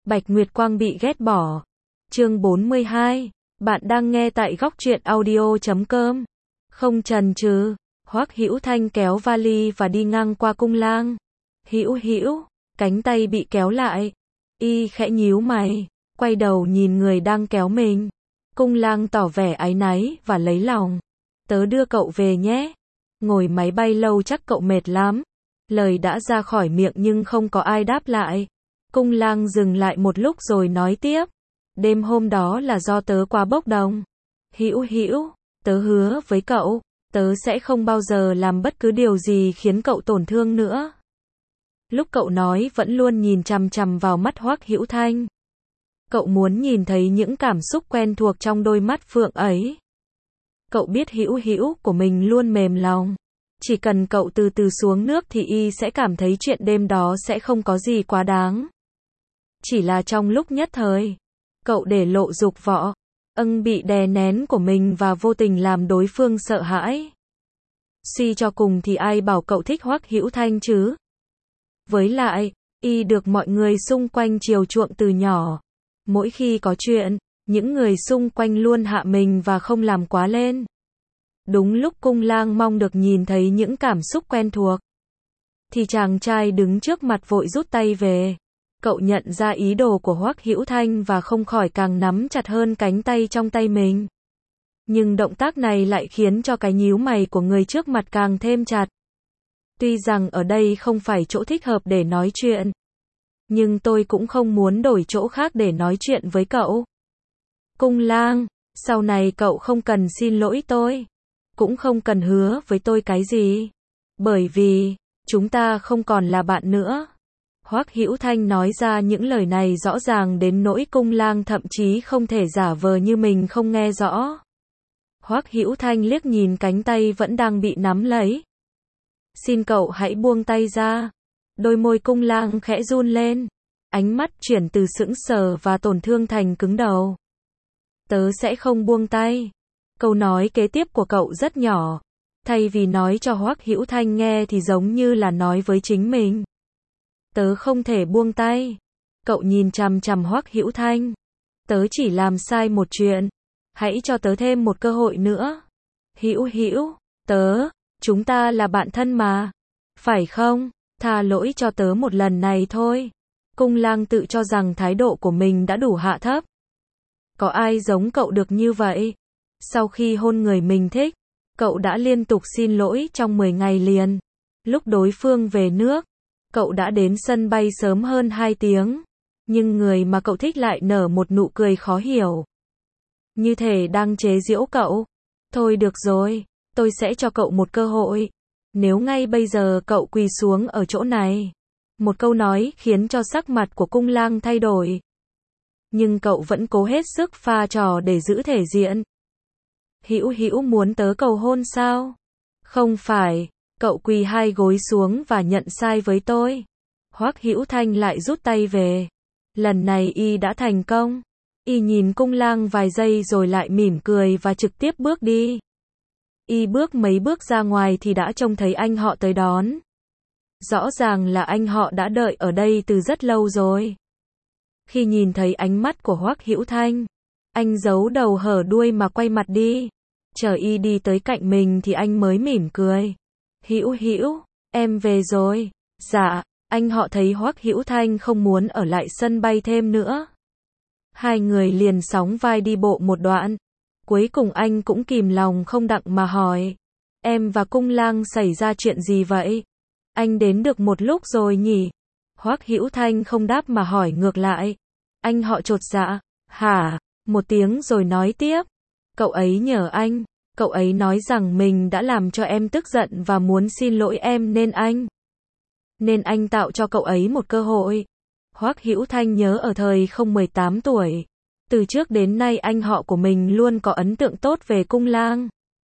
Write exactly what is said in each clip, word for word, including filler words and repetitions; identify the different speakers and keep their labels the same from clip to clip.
Speaker 1: Bạch Nguyệt Quang bị ghét bỏ. Chương bốn mươi hai. Bạn đang nghe tại góc truyện audio chấm com. Không chần chừ, Hoắc Hữu Thanh kéo vali và đi ngang qua cung lang. Hữu Hữu, cánh tay bị kéo lại. Y khẽ nhíu mày, quay đầu nhìn người đang kéo mình. Cung lang tỏ vẻ áy náy và lấy lòng. Tớ đưa cậu về nhé. Ngồi máy bay lâu chắc cậu mệt lắm. Lời đã ra khỏi miệng nhưng không có ai đáp lại. Cung lang dừng lại một lúc rồi nói tiếp. Đêm hôm đó là do tớ quá bốc đồng. Hữu Hữu, tớ hứa với cậu, tớ sẽ không bao giờ làm bất cứ điều gì khiến cậu tổn thương nữa. Lúc cậu nói vẫn luôn nhìn chằm chằm vào mắt Hoắc Hữu Thanh. Cậu muốn nhìn thấy những cảm xúc quen thuộc trong đôi mắt phượng ấy. Cậu biết Hữu Hữu của mình luôn mềm lòng. Chỉ cần cậu từ từ xuống nước thì y sẽ cảm thấy chuyện đêm đó sẽ không có gì quá đáng. Chỉ là trong lúc nhất thời, cậu để lộ dục vọng, ưng bị đè nén của mình và vô tình làm đối phương sợ hãi. Suy cho cùng thì ai bảo cậu thích Hoắc Hữu Thanh chứ? Với lại, y được mọi người xung quanh chiều chuộng từ nhỏ. Mỗi khi có chuyện, những người xung quanh luôn hạ mình và không làm quá lên. Đúng lúc cung lang mong được nhìn thấy những cảm xúc quen thuộc, thì chàng trai đứng trước mặt vội rút tay về. Cậu nhận ra ý đồ của Hoắc Hữu Thanh và không khỏi càng nắm chặt hơn cánh tay trong tay mình. Nhưng động tác này lại khiến cho cái nhíu mày của người trước mặt càng thêm chặt. Tuy rằng ở đây không phải chỗ thích hợp để nói chuyện, nhưng tôi cũng không muốn đổi chỗ khác để nói chuyện với cậu. Cung lang, sau này cậu không cần xin lỗi tôi, cũng không cần hứa với tôi cái gì, bởi vì chúng ta không còn là bạn nữa. Hoắc Hữu Thanh nói ra những lời này rõ ràng đến nỗi cung lang thậm chí không thể giả vờ như mình không nghe rõ. Hoắc Hữu Thanh liếc nhìn cánh tay vẫn đang bị nắm lấy. Xin cậu hãy buông tay ra. Đôi môi cung lang khẽ run lên. Ánh mắt chuyển từ sững sờ và tổn thương thành cứng đầu. Tớ sẽ không buông tay. Câu nói kế tiếp của cậu rất nhỏ. Thay vì nói cho Hoắc Hữu Thanh nghe thì giống như là nói với chính mình. Tớ không thể buông tay. Cậu nhìn chằm chằm Hoắc Hữu Thanh. Tớ chỉ làm sai một chuyện. Hãy cho tớ thêm một cơ hội nữa. Hữu Hữu, tớ, chúng ta là bạn thân mà. Phải không? Tha lỗi cho tớ một lần này thôi. Cung lang tự cho rằng thái độ của mình đã đủ hạ thấp. Có ai giống cậu được như vậy? Sau khi hôn người mình thích, cậu đã liên tục xin lỗi trong mười ngày liền. Lúc đối phương về nước, cậu đã đến sân bay sớm hơn hai tiếng. Nhưng người mà cậu thích lại nở một nụ cười khó hiểu. Như thể đang chế giễu cậu. Thôi được rồi, tôi sẽ cho cậu một cơ hội. Nếu ngay bây giờ cậu quỳ xuống ở chỗ này. Một câu nói khiến cho sắc mặt của cung lang thay đổi. Nhưng cậu vẫn cố hết sức pha trò để giữ thể diện. Hữu Hữu muốn tớ cầu hôn sao? Không phải, cậu quỳ hai gối xuống và nhận sai với tôi. Hoắc Hữu Thanh lại rút tay về. Lần này y đã thành công. Y nhìn cung lang vài giây rồi lại mỉm cười và trực tiếp bước đi. Y bước mấy bước ra ngoài thì đã trông thấy anh họ tới đón. Rõ ràng là anh họ đã đợi ở đây từ rất lâu rồi. Khi nhìn thấy ánh mắt của Hoắc Hữu Thanh, anh giấu đầu hở đuôi mà quay mặt đi. Chờ y đi tới cạnh mình thì anh mới mỉm cười. Hữu Hữu, em về rồi. Dạ, anh họ thấy Hoắc Hữu Thanh không muốn ở lại sân bay thêm nữa. Hai người liền sóng vai đi bộ một đoạn. Cuối cùng anh cũng kìm lòng không đặng mà hỏi. Em và cung lang xảy ra chuyện gì vậy? Anh đến được một lúc rồi nhỉ? Hoắc Hữu Thanh không đáp mà hỏi ngược lại. Anh họ chột dạ. Hả? Một tiếng rồi nói tiếp. Cậu ấy nhờ anh. Cậu ấy nói rằng mình đã làm cho em tức giận và muốn xin lỗi em nên anh. Nên anh tạo cho cậu ấy một cơ hội. Hoắc Hữu Thanh nhớ ở thời không mười tám tuổi. Từ trước đến nay anh họ của mình luôn có ấn tượng tốt về cung lang.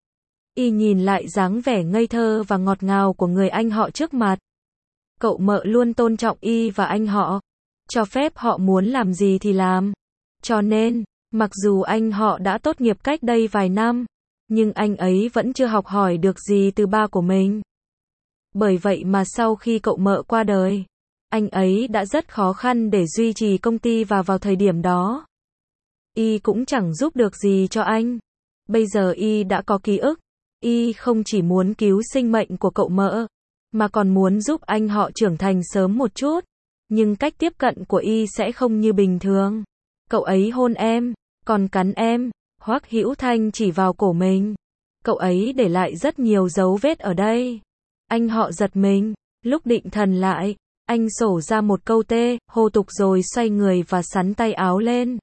Speaker 1: Y nhìn lại dáng vẻ ngây thơ và ngọt ngào của người anh họ trước mặt. Cậu mợ luôn tôn trọng y và anh họ. Cho phép họ muốn làm gì thì làm. Cho nên, mặc dù anh họ đã tốt nghiệp cách đây vài năm, nhưng anh ấy vẫn chưa học hỏi được gì từ ba của mình. Bởi vậy mà sau khi cậu mợ qua đời, Anh ấy đã rất khó khăn để duy trì công ty và vào thời điểm đó, y cũng chẳng giúp được gì cho anh. Bây giờ y đã có ký ức, y không chỉ muốn cứu sinh mệnh của cậu mợ, mà còn muốn giúp anh họ trưởng thành sớm một chút. Nhưng cách tiếp cận của y sẽ không như bình thường. Cậu ấy hôn em, còn cắn em. Hoắc Hữu Thanh chỉ vào cổ mình. Cậu ấy để lại rất nhiều dấu vết ở đây. Anh họ giật mình, lúc định thần lại, anh sổ ra một câu tê, hô tục rồi xoay người và xắn tay áo lên.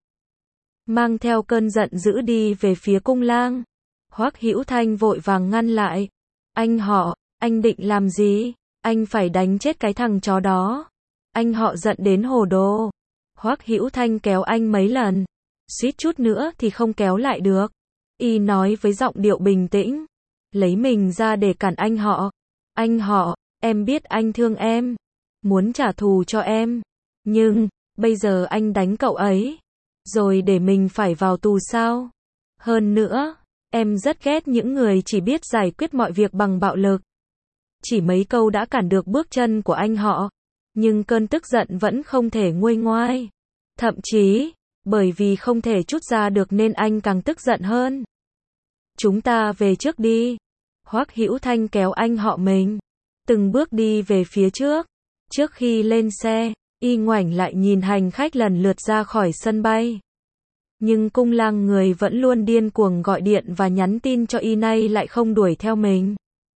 Speaker 1: Mang theo cơn giận dữ đi về phía cung lang. Hoắc Hữu Thanh vội vàng ngăn lại. Anh họ, anh định làm gì? Anh phải đánh chết cái thằng chó đó. Anh họ giận đến hồ đồ. Hoắc Hữu Thanh kéo anh mấy lần, suýt chút nữa thì không kéo lại được. Y nói với giọng điệu bình tĩnh, lấy mình ra để cản anh họ. Anh họ, em biết anh thương em, muốn trả thù cho em. Nhưng, bây giờ anh đánh cậu ấy, rồi để mình phải vào tù sao? Hơn nữa, em rất ghét những người chỉ biết giải quyết mọi việc bằng bạo lực. Chỉ mấy câu đã cản được bước chân của anh họ. Nhưng cơn tức giận vẫn không thể nguôi ngoai. Thậm chí, bởi vì không thể trút ra được nên anh càng tức giận hơn. Chúng ta về trước đi. Hoắc Hữu Thanh kéo anh họ mình, từng bước đi về phía trước. Trước khi lên xe, y ngoảnh lại nhìn hành khách lần lượt ra khỏi sân bay. Nhưng cung lang người vẫn luôn điên cuồng gọi điện và nhắn tin cho y nay lại không đuổi theo mình.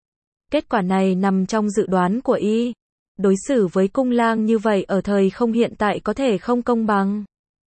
Speaker 1: Kết quả này nằm trong dự đoán của y. Đối xử với cung lang như vậy ở thời không hiện tại có thể không công bằng.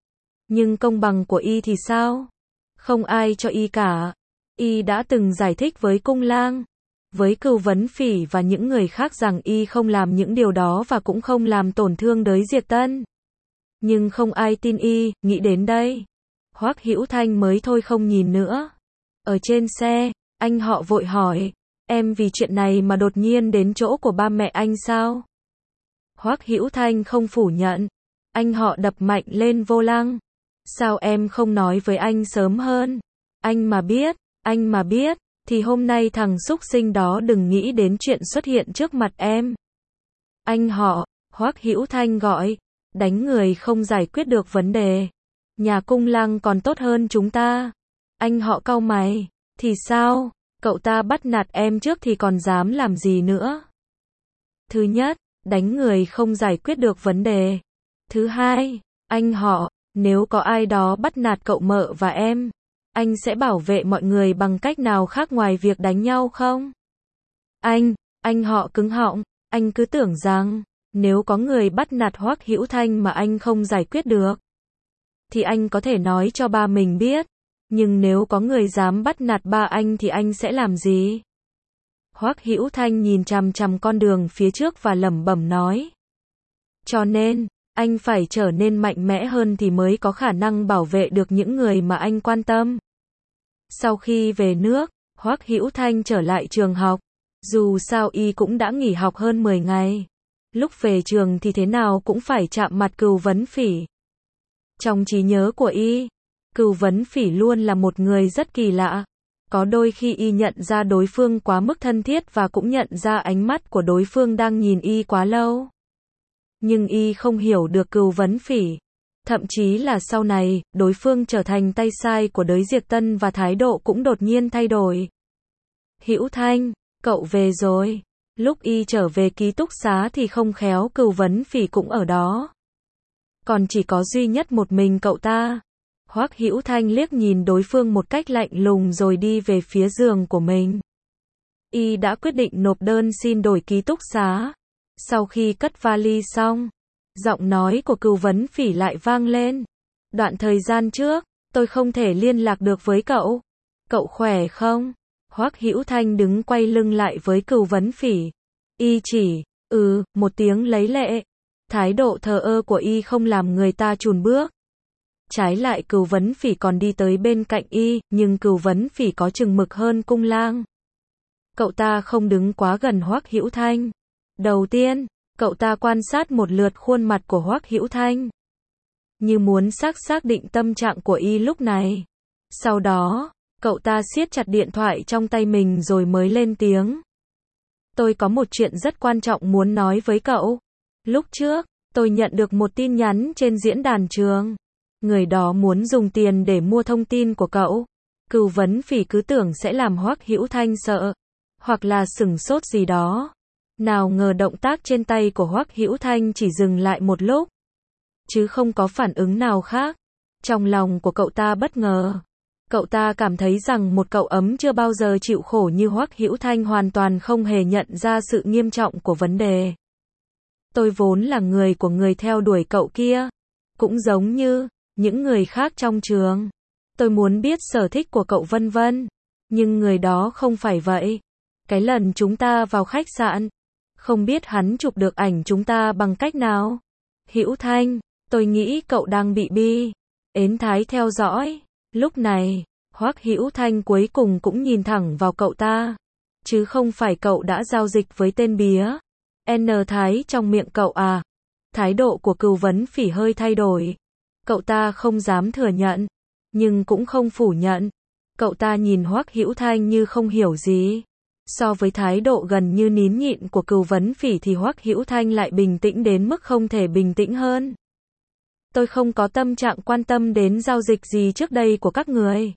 Speaker 1: Nhưng công bằng của y thì sao? Không ai cho y cả. Y đã từng giải thích với cung lang, với Cửu Vấn Phỉ và những người khác rằng y không làm những điều đó và cũng không làm tổn thương đới Diệp Tân. Nhưng không ai tin y. Nghĩ đến đây, Hoắc Hữu Thanh mới thôi không nhìn nữa. Ở trên xe, anh họ vội hỏi, em vì chuyện này mà đột nhiên đến chỗ của ba mẹ anh sao? Hoắc Hữu Thanh không phủ nhận. Anh họ đập mạnh lên vô lăng. Sao em không nói với anh sớm hơn? Anh mà biết, anh mà biết, thì hôm nay thằng súc sinh đó đừng nghĩ đến chuyện xuất hiện trước mặt em. Anh họ, Hoắc Hữu Thanh gọi, đánh người không giải quyết được vấn đề. Nhà cung lang còn tốt hơn chúng ta. Anh họ cau mày, thì sao? Cậu ta bắt nạt em trước thì còn dám làm gì nữa? Thứ nhất, đánh người không giải quyết được vấn đề. Thứ hai, anh họ, nếu có ai đó bắt nạt cậu mợ và em, anh sẽ bảo vệ mọi người bằng cách nào khác ngoài việc đánh nhau không? Anh, anh họ cứng họng, anh cứ tưởng rằng, nếu có người bắt nạt Hoắc Hữu Thanh mà anh không giải quyết được, thì anh có thể nói cho ba mình biết. Nhưng nếu có người dám bắt nạt ba anh thì anh sẽ làm gì? Hoắc Hữu Thanh nhìn chằm chằm con đường phía trước và lẩm bẩm nói. Cho nên, anh phải trở nên mạnh mẽ hơn thì mới có khả năng bảo vệ được những người mà anh quan tâm. Sau khi về nước, Hoắc Hữu Thanh trở lại trường học. Dù sao y cũng đã nghỉ học hơn mười ngày. Lúc về trường thì thế nào cũng phải chạm mặt Cửu Vấn Phỉ. Trong trí nhớ của y, Cửu Vấn Phỉ luôn là một người rất kỳ lạ. Có đôi khi y nhận ra đối phương quá mức thân thiết và cũng nhận ra ánh mắt của đối phương đang nhìn y quá lâu. Nhưng y không hiểu được Cửu Vấn Phỉ. Thậm chí là sau này, đối phương trở thành tay sai của đới Diệp Tân và thái độ cũng đột nhiên thay đổi. Hữu Thanh, cậu về rồi. Lúc y trở về ký túc xá thì không khéo Cửu Vấn Phỉ cũng ở đó. Còn chỉ có duy nhất một mình cậu ta. Hoắc Hữu Thanh liếc nhìn đối phương một cách lạnh lùng rồi đi về phía giường của mình. Y đã quyết định nộp đơn xin đổi ký túc xá. Sau khi cất vali xong, giọng nói của Cửu Vấn Phỉ lại vang lên. Đoạn thời gian trước, tôi không thể liên lạc được với cậu. Cậu khỏe không? Hoắc Hữu Thanh đứng quay lưng lại với Cửu Vấn Phỉ. Y chỉ, ừ, một tiếng lấy lệ. Thái độ thờ ơ của y không làm người ta chùn bước. Trái lại Cửu Vấn Phỉ còn đi tới bên cạnh y, nhưng Cửu Vấn Phỉ có chừng mực hơn cung lang. Cậu ta không đứng quá gần Hoắc Hữu Thanh. Đầu tiên, cậu ta quan sát một lượt khuôn mặt của Hoắc Hữu Thanh, như muốn xác xác định tâm trạng của y lúc này. Sau đó, cậu ta siết chặt điện thoại trong tay mình rồi mới lên tiếng. Tôi có một chuyện rất quan trọng muốn nói với cậu. Lúc trước, Tôi nhận được một tin nhắn trên diễn đàn trường. Người đó muốn dùng tiền để mua thông tin của cậu. Cửu Vấn Phỉ cứ tưởng sẽ làm Hoắc Hữu Thanh sợ, hoặc là sửng sốt gì đó. Nào ngờ động tác trên tay của Hoắc Hữu Thanh chỉ dừng lại một lúc, chứ không có phản ứng nào khác. Trong lòng của cậu ta bất ngờ. Cậu ta cảm thấy rằng một cậu ấm chưa bao giờ chịu khổ như Hoắc Hữu Thanh hoàn toàn không hề nhận ra sự nghiêm trọng của vấn đề. Tôi vốn là người của người theo đuổi cậu kia, cũng giống như những người khác trong trường. Tôi muốn biết sở thích của cậu vân vân, nhưng người đó không phải vậy. Cái lần chúng ta vào khách sạn, không biết hắn chụp được ảnh chúng ta bằng cách nào. Hữu Thanh, tôi nghĩ cậu đang bị bi ến thái theo dõi. Lúc này, Hoắc Hữu Thanh cuối cùng cũng nhìn thẳng vào cậu ta, chứ không phải cậu đã giao dịch với tên bía N Thái trong miệng cậu à. Thái độ của Cửu Vấn Phỉ hơi thay đổi. Cậu ta không dám thừa nhận, nhưng cũng không phủ nhận. Cậu ta nhìn Hoắc Hữu Thanh như không hiểu gì. So với thái độ gần như nín nhịn của Cửu Vấn Phỉ thì Hoắc Hữu Thanh lại bình tĩnh đến mức không thể bình tĩnh hơn. Tôi không có tâm trạng quan tâm đến giao dịch gì trước đây của các người.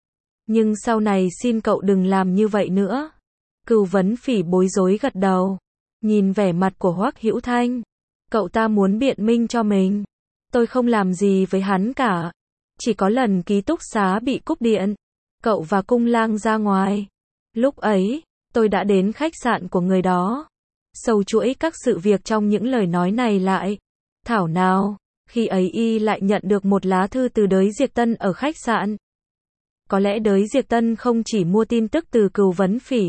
Speaker 1: Nhưng sau này xin cậu đừng làm như vậy nữa. Cửu Vấn Phỉ bối rối gật đầu. Nhìn vẻ mặt của Hoắc Hữu Thanh, cậu ta muốn biện minh cho mình. Tôi không làm gì với hắn cả. Chỉ có lần ký túc xá bị cúp điện, cậu và Cung Lang ra ngoài. Lúc ấy, tôi đã đến khách sạn của người đó. Sâu chuỗi các sự việc trong những lời nói này lại. Thảo nào, khi ấy y lại nhận được một lá thư từ Đới Diệp Tân ở khách sạn. Có lẽ Đới Diệp Tân không chỉ mua tin tức từ Cửu Vấn Phỉ,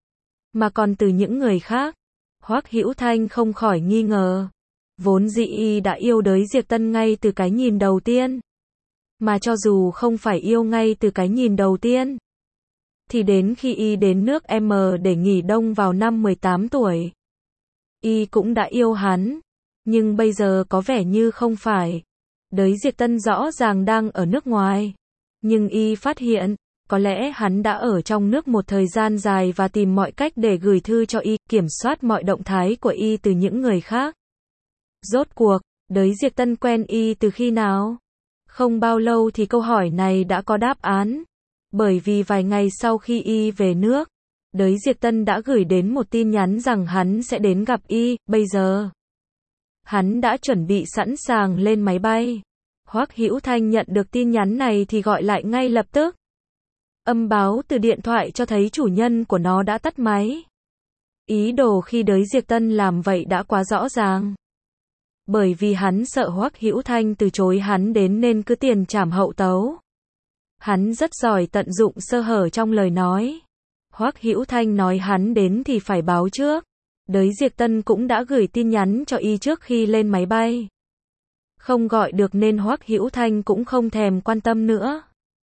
Speaker 1: mà còn từ những người khác. Hoắc Hữu Thanh không khỏi nghi ngờ. Vốn dĩ y đã yêu Đới Diệp Tân ngay từ cái nhìn đầu tiên. Mà cho dù không phải yêu ngay từ cái nhìn đầu tiên, thì đến khi y đến nước M để nghỉ đông vào năm mười tám tuổi, y cũng đã yêu hắn. Nhưng bây giờ có vẻ như không phải. Đới Diệp Tân rõ ràng đang ở nước ngoài. Nhưng y phát hiện, có lẽ hắn đã ở trong nước một thời gian dài và tìm mọi cách để gửi thư cho y, kiểm soát mọi động thái của y từ những người khác. Rốt cuộc, Đới Diệp Tân quen y từ khi nào? Không bao lâu thì câu hỏi này đã có đáp án. Bởi vì vài ngày sau khi y về nước, Đới Diệp Tân đã gửi đến một tin nhắn rằng hắn sẽ đến gặp y. Bây giờ, hắn đã chuẩn bị sẵn sàng lên máy bay. Hoắc Hữu Thanh nhận được tin nhắn này thì gọi lại ngay lập tức. Âm báo từ điện thoại cho thấy chủ nhân của nó đã tắt máy. Ý đồ khi Đới Diệp Tân làm vậy đã quá rõ ràng. Bởi vì hắn sợ Hoắc Hữu Thanh từ chối hắn đến nên cứ tiền trảm hậu tấu. Hắn rất giỏi tận dụng sơ hở trong lời nói. Hoắc Hữu Thanh nói hắn đến thì phải báo trước. Đới Diệp Tân cũng đã gửi tin nhắn cho y trước khi lên máy bay. Không gọi được nên Hoắc Hữu Thanh cũng không thèm quan tâm nữa.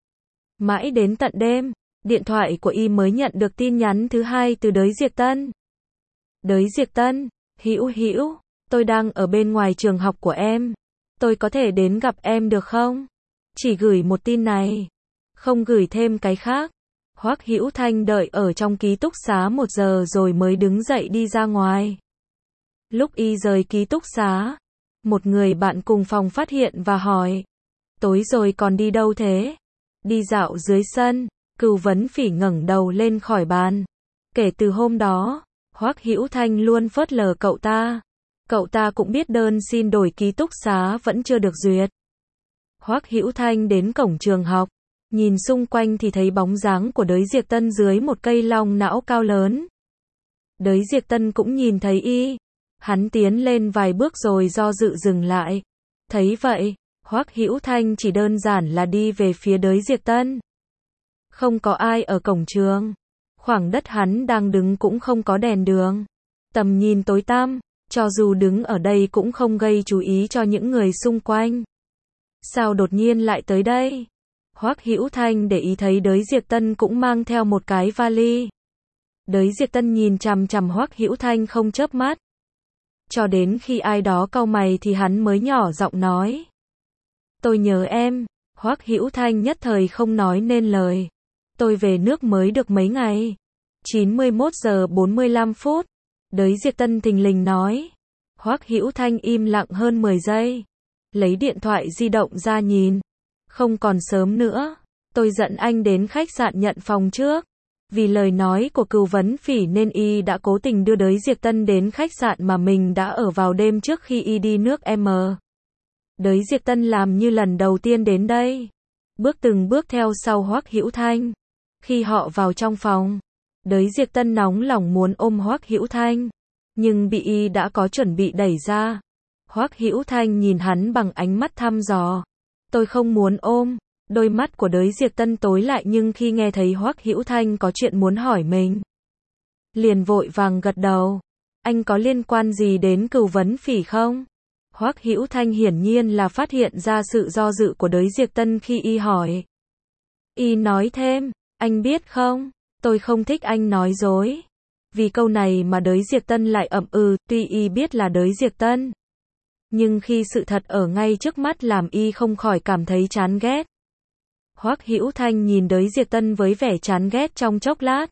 Speaker 1: Mãi đến tận đêm, điện thoại của y mới nhận được tin nhắn thứ hai từ Đới Diệp Tân. Đới Diệp Tân, Hữu Hữu, tôi đang ở bên ngoài trường học của em. Tôi có thể đến gặp em được không? Chỉ gửi một tin này, không gửi thêm cái khác. Hoắc Hữu Thanh đợi ở trong ký túc xá một giờ rồi mới đứng dậy đi ra ngoài. Lúc y rời ký túc xá, một người bạn cùng phòng phát hiện và hỏi. Tối rồi còn đi đâu thế? Đi dạo dưới sân. Cửu Vấn Phỉ ngẩng đầu lên khỏi bàn. Kể từ hôm đó, Hoắc Hữu Thanh luôn phớt lờ cậu ta. Cậu ta cũng biết đơn xin đổi ký túc xá vẫn chưa được duyệt. Hoắc Hữu Thanh đến cổng trường học, nhìn xung quanh thì thấy bóng dáng của Đới Diệp Tân dưới một cây long não cao lớn. Đới Diệp Tân cũng nhìn thấy y. Hắn tiến lên vài bước rồi do dự dừng lại. Thấy vậy, Hoắc Hữu Thanh chỉ đơn giản là đi về phía Đới Diệp Tân. Không có ai ở cổng trường. Khoảng đất hắn đang đứng cũng không có đèn đường. Tầm nhìn tối tăm, cho dù đứng ở đây cũng không gây chú ý cho những người xung quanh. Sao đột nhiên lại tới đây? Hoắc Hữu Thanh để ý thấy Đới Diệp Tân cũng mang theo một cái vali. Đới Diệp Tân nhìn chằm chằm Hoắc Hữu Thanh không chớp mắt. Cho đến khi ai đó cau mày thì hắn mới nhỏ giọng nói. Tôi nhớ em. Hoắc Hữu Thanh nhất thời không nói nên lời. Tôi về nước mới được mấy ngày. chín mươi mốt giờ bốn mươi lăm phút. Đới Diệp Tân thình lình nói. Hoắc Hữu Thanh im lặng hơn mười giây. Lấy điện thoại di động ra nhìn. Không còn sớm nữa. Tôi dẫn anh đến khách sạn nhận phòng trước. Vì lời nói của Cửu Vấn Phỉ nên y đã cố tình đưa Đới Diệp Tân đến khách sạn mà mình đã ở vào đêm trước khi y đi nước M. Đới Diệp Tân làm như lần đầu tiên đến đây. Bước từng bước theo sau Hoắc Hữu Thanh. Khi họ vào trong phòng, Đới Diệp Tân nóng lòng muốn ôm Hoắc Hữu Thanh, nhưng bị y đã có chuẩn bị đẩy ra. Hoắc Hữu Thanh nhìn hắn bằng ánh mắt thăm dò. Tôi không muốn ôm. Đôi mắt của Đới Diệp Tân tối lại nhưng khi nghe thấy Hoắc Hữu Thanh có chuyện muốn hỏi mình, liền vội vàng gật đầu. Anh có liên quan gì đến Cửu Vấn Phỉ không? Hoắc Hữu Thanh hiển nhiên là phát hiện ra sự do dự của Đới Diệp Tân khi y hỏi. Y nói thêm, anh biết không, tôi không thích anh nói dối. Vì câu này mà Đới Diệp Tân lại ậm ừ, tuy y biết là Đới Diệp Tân, nhưng khi sự thật ở ngay trước mắt làm y không khỏi cảm thấy chán ghét. Hoắc Hữu Thanh nhìn Đới Diệp Tân với vẻ chán ghét trong chốc lát.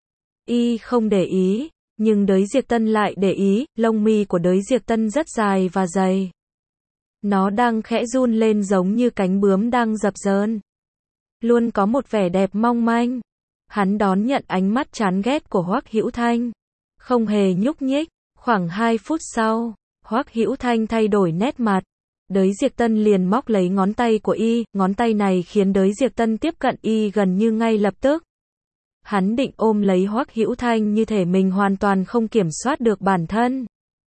Speaker 1: Y không để ý, nhưng Đới Diệp Tân lại để ý, lông mi của Đới Diệp Tân rất dài và dày. Nó đang khẽ run lên giống như cánh bướm đang dập dờn. Luôn có một vẻ đẹp mong manh. Hắn đón nhận ánh mắt chán ghét của Hoắc Hữu Thanh, không hề nhúc nhích. Khoảng hai phút sau, Hoắc Hữu Thanh thay đổi nét mặt. Đới Diệp Tân liền móc lấy ngón tay của y, ngón tay này khiến Đới Diệp Tân tiếp cận y gần như ngay lập tức. Hắn định ôm lấy Hoắc Hữu Thanh như thể mình hoàn toàn không kiểm soát được bản thân.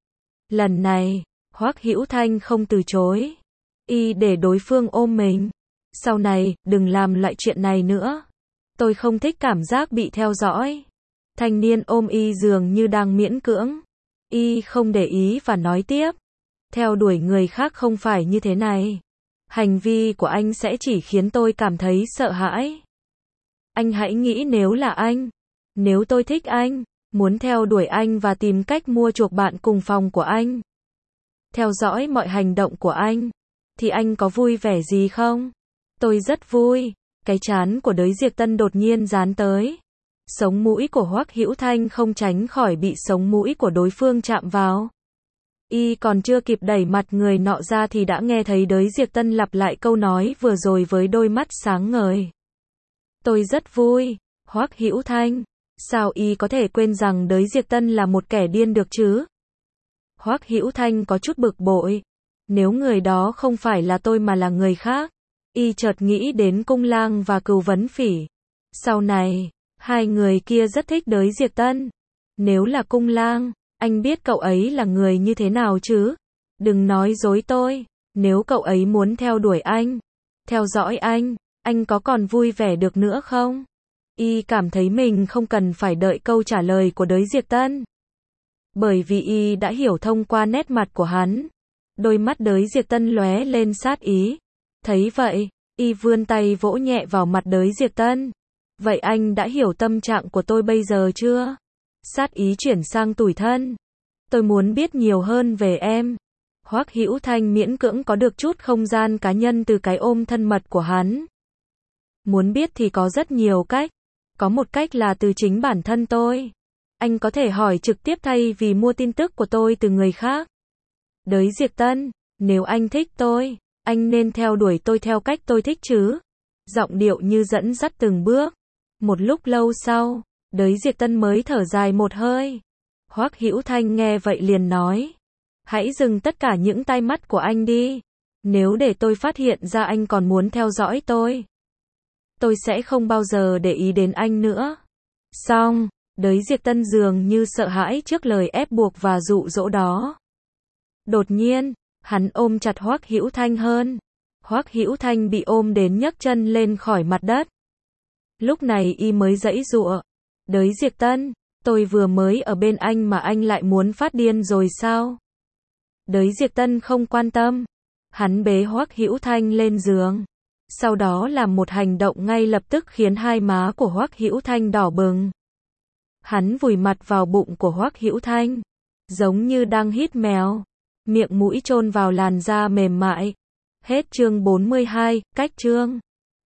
Speaker 1: Lần này, Hoắc Hữu Thanh không từ chối. Y để đối phương ôm mình. Sau này, đừng làm loại chuyện này nữa. Tôi không thích cảm giác bị theo dõi. Thanh niên ôm y dường như đang miễn cưỡng. Y không để ý và nói tiếp. Theo đuổi người khác không phải như thế này. Hành vi của anh sẽ chỉ khiến tôi cảm thấy sợ hãi. Anh hãy nghĩ nếu là anh. Nếu tôi thích anh, muốn theo đuổi anh và tìm cách mua chuộc bạn cùng phòng của anh, theo dõi mọi hành động của anh, thì anh có vui vẻ gì không? Tôi rất vui. Cái trán của Đới Diệp Tân đột nhiên dán tới. Sống mũi của Hoắc Hữu Thanh không tránh khỏi bị sống mũi của đối phương chạm vào. Y còn chưa kịp đẩy mặt người nọ ra thì đã nghe thấy Đới Diệp Tân lặp lại câu nói vừa rồi với đôi mắt sáng ngời. Tôi rất vui. Hoắc Hữu Thanh, sao y có thể quên rằng Đới Diệp Tân là một kẻ điên được chứ? Hoắc Hữu Thanh có chút bực bội. Nếu người đó không phải là tôi mà là người khác. Y chợt nghĩ đến Cung Lang và Cửu Vấn Phỉ. Sau này, hai người kia rất thích Đới Diệp Tân. Nếu là Cung Lang, anh biết cậu ấy là người như thế nào chứ? Đừng nói dối tôi. Nếu cậu ấy muốn theo đuổi anh, theo dõi anh, anh có còn vui vẻ được nữa không? Y cảm thấy mình không cần phải đợi câu trả lời của Đới Diệp Tân. Bởi vì y đã hiểu thông qua nét mặt của hắn. Đôi mắt Đới Diệp Tân lóe lên sát ý. Thấy vậy, y vươn tay vỗ nhẹ vào mặt Đới Diệp Tân. Vậy anh đã hiểu tâm trạng của tôi bây giờ chưa? Sát ý chuyển sang tủi thân. Tôi muốn biết nhiều hơn về em. Hoắc Hữu Thanh miễn cưỡng có được chút không gian cá nhân từ cái ôm thân mật của hắn. Muốn biết thì có rất nhiều cách. Có một cách là từ chính bản thân tôi. Anh có thể hỏi trực tiếp thay vì mua tin tức của tôi từ người khác. Đới Diệp Tân, nếu anh thích tôi, anh nên theo đuổi tôi theo cách tôi thích chứ. Giọng điệu như dẫn dắt từng bước. Một lúc lâu sau, Đới Diệp Tân mới thở dài một hơi. Hoắc Hữu Thanh nghe vậy liền nói. Hãy dừng tất cả những tai mắt của anh đi. Nếu để tôi phát hiện ra anh còn muốn theo dõi tôi, tôi sẽ không bao giờ để ý đến anh nữa. Xong, Đới Diệp Tân dường như sợ hãi trước lời ép buộc và dụ dỗ đó. Đột nhiên, hắn ôm chặt Hoắc Hữu Thanh hơn. Hoắc Hữu Thanh bị ôm đến nhấc chân lên khỏi mặt đất. Lúc này y mới giãy giụa. Đới Diệp Tân, tôi vừa mới ở bên anh mà anh lại muốn phát điên rồi sao? Đới Diệp Tân không quan tâm. Hắn bế Hoắc Hữu Thanh lên giường. Sau đó làm một hành động ngay lập tức khiến hai má của Hoắc Hữu Thanh đỏ bừng. Hắn vùi mặt vào bụng của Hoắc Hữu Thanh, giống như đang hít mèo, miệng mũi chôn vào làn da mềm mại. Hết chương bốn mươi hai, cách chương.